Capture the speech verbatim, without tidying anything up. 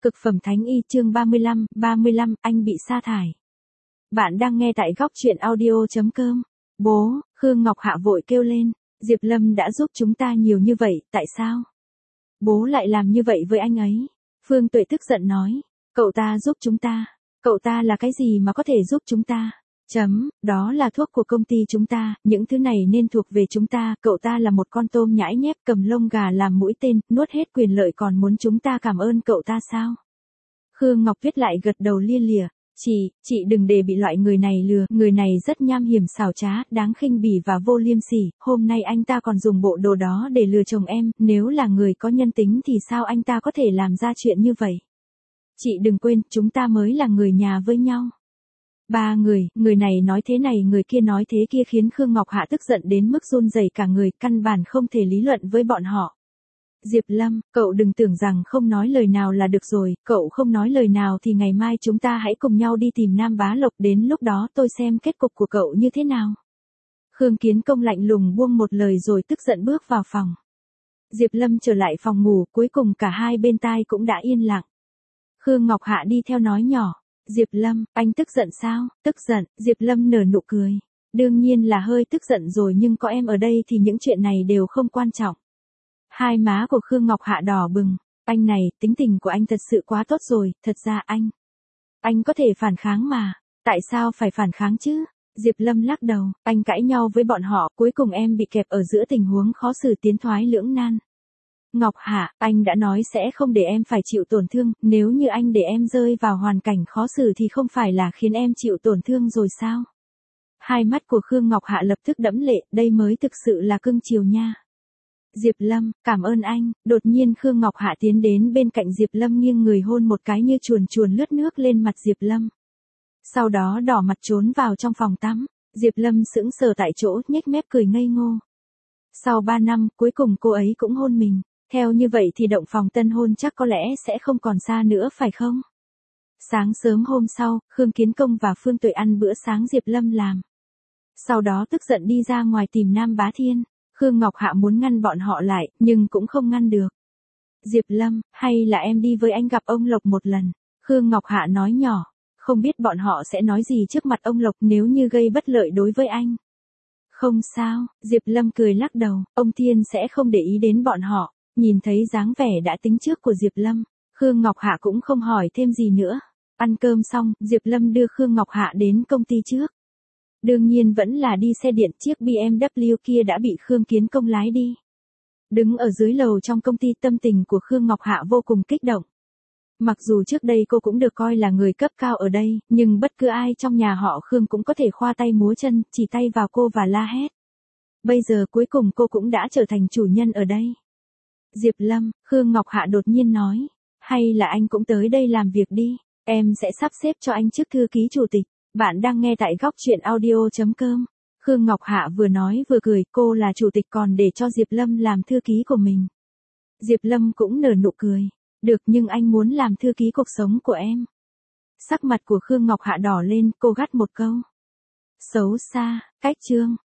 Cực phẩm thánh y chương ba mươi lăm, ba mươi lăm, anh bị sa thải. Bạn đang nghe tại góc truyện audio chấm com. Bố, Khương Ngọc Hạ vội kêu lên, Diệp Lâm đã giúp chúng ta nhiều như vậy, tại sao? Bố lại làm như vậy với anh ấy. Phương Tuệ tức giận nói, cậu ta giúp chúng ta, cậu ta là cái gì mà có thể giúp chúng ta? Chấm, đó là thuốc của công ty chúng ta, những thứ này nên thuộc về chúng ta, cậu ta là một con tôm nhãi nhép cầm lông gà làm mũi tên, nuốt hết quyền lợi còn muốn chúng ta cảm ơn cậu ta sao? Khương Ngọc Viết lại gật đầu lia lịa, chị, chị đừng để bị loại người này lừa, người này rất nham hiểm xảo trá, đáng khinh bỉ và vô liêm sỉ, hôm nay anh ta còn dùng bộ đồ đó để lừa chồng em, nếu là người có nhân tính thì sao anh ta có thể làm ra chuyện như vậy? Chị đừng quên, chúng ta mới là người nhà với nhau. Ba người, người này nói thế này người kia nói thế kia khiến Khương Ngọc Hạ tức giận đến mức run rẩy cả người, căn bản không thể lý luận với bọn họ. Diệp Lâm, cậu đừng tưởng rằng không nói lời nào là được rồi, cậu không nói lời nào thì ngày mai chúng ta hãy cùng nhau đi tìm Nam Bá Lộc, đến lúc đó tôi xem kết cục của cậu như thế nào. Khương Kiến Công lạnh lùng buông một lời rồi tức giận bước vào phòng. Diệp Lâm trở lại phòng ngủ, cuối cùng cả hai bên tai cũng đã yên lặng. Khương Ngọc Hạ đi theo nói nhỏ. Diệp Lâm, anh tức giận sao? Tức giận, Diệp Lâm nở nụ cười. Đương nhiên là hơi tức giận rồi nhưng có em ở đây thì những chuyện này đều không quan trọng. Hai má của Khương Ngọc Hạ đỏ bừng. Anh này, tính tình của anh thật sự quá tốt rồi, thật ra anh. Anh có thể phản kháng mà. Tại sao phải phản kháng chứ? Diệp Lâm lắc đầu, anh cãi nhau với bọn họ, cuối cùng em bị kẹp ở giữa tình huống khó xử tiến thoái lưỡng nan. Ngọc Hạ, anh đã nói sẽ không để em phải chịu tổn thương, nếu như anh để em rơi vào hoàn cảnh khó xử thì không phải là khiến em chịu tổn thương rồi sao? Hai mắt của Khương Ngọc Hạ lập tức đẫm lệ, đây mới thực sự là cưng chiều nha. Diệp Lâm, cảm ơn anh, đột nhiên Khương Ngọc Hạ tiến đến bên cạnh Diệp Lâm nghiêng người hôn một cái như chuồn chuồn lướt nước lên mặt Diệp Lâm. Sau đó đỏ mặt trốn vào trong phòng tắm, Diệp Lâm sững sờ tại chỗ, nhếch mép cười ngây ngô. Sau ba năm, cuối cùng cô ấy cũng hôn mình. Theo như vậy thì động phòng tân hôn chắc có lẽ sẽ không còn xa nữa phải không? Sáng sớm hôm sau, Khương Kiến Công và Phương Tuệ ăn bữa sáng Diệp Lâm làm. Sau đó tức giận đi ra ngoài tìm Nam Bá Thiên. Khương Ngọc Hạ muốn ngăn bọn họ lại, nhưng cũng không ngăn được. Diệp Lâm, hay là em đi với anh gặp ông Lộc một lần? Khương Ngọc Hạ nói nhỏ, không biết bọn họ sẽ nói gì trước mặt ông Lộc nếu như gây bất lợi đối với anh. Không sao, Diệp Lâm cười lắc đầu, ông Thiên sẽ không để ý đến bọn họ. Nhìn thấy dáng vẻ đã tính trước của Diệp Lâm, Khương Ngọc Hạ cũng không hỏi thêm gì nữa. Ăn cơm xong, Diệp Lâm đưa Khương Ngọc Hạ đến công ty trước. Đương nhiên vẫn là đi xe điện, chiếc bê em vê kia đã bị Khương Kiến Công lái đi. Đứng ở dưới lầu trong công ty, tâm tình của Khương Ngọc Hạ vô cùng kích động. Mặc dù trước đây cô cũng được coi là người cấp cao ở đây, nhưng bất cứ ai trong nhà họ Khương cũng có thể khoa tay múa chân, chỉ tay vào cô và la hét. Bây giờ cuối cùng cô cũng đã trở thành chủ nhân ở đây. Diệp Lâm, Khương Ngọc Hạ đột nhiên nói, hay là anh cũng tới đây làm việc đi, em sẽ sắp xếp cho anh chức thư ký chủ tịch. Bạn đang nghe tại góc truyện audio chấm com. Khương Ngọc Hạ vừa nói vừa cười, cô là chủ tịch còn để cho Diệp Lâm làm thư ký của mình. Diệp Lâm cũng nở nụ cười, được nhưng anh muốn làm thư ký cuộc sống của em. Sắc mặt của Khương Ngọc Hạ đỏ lên, cô gắt một câu. Xấu xa, cách chương.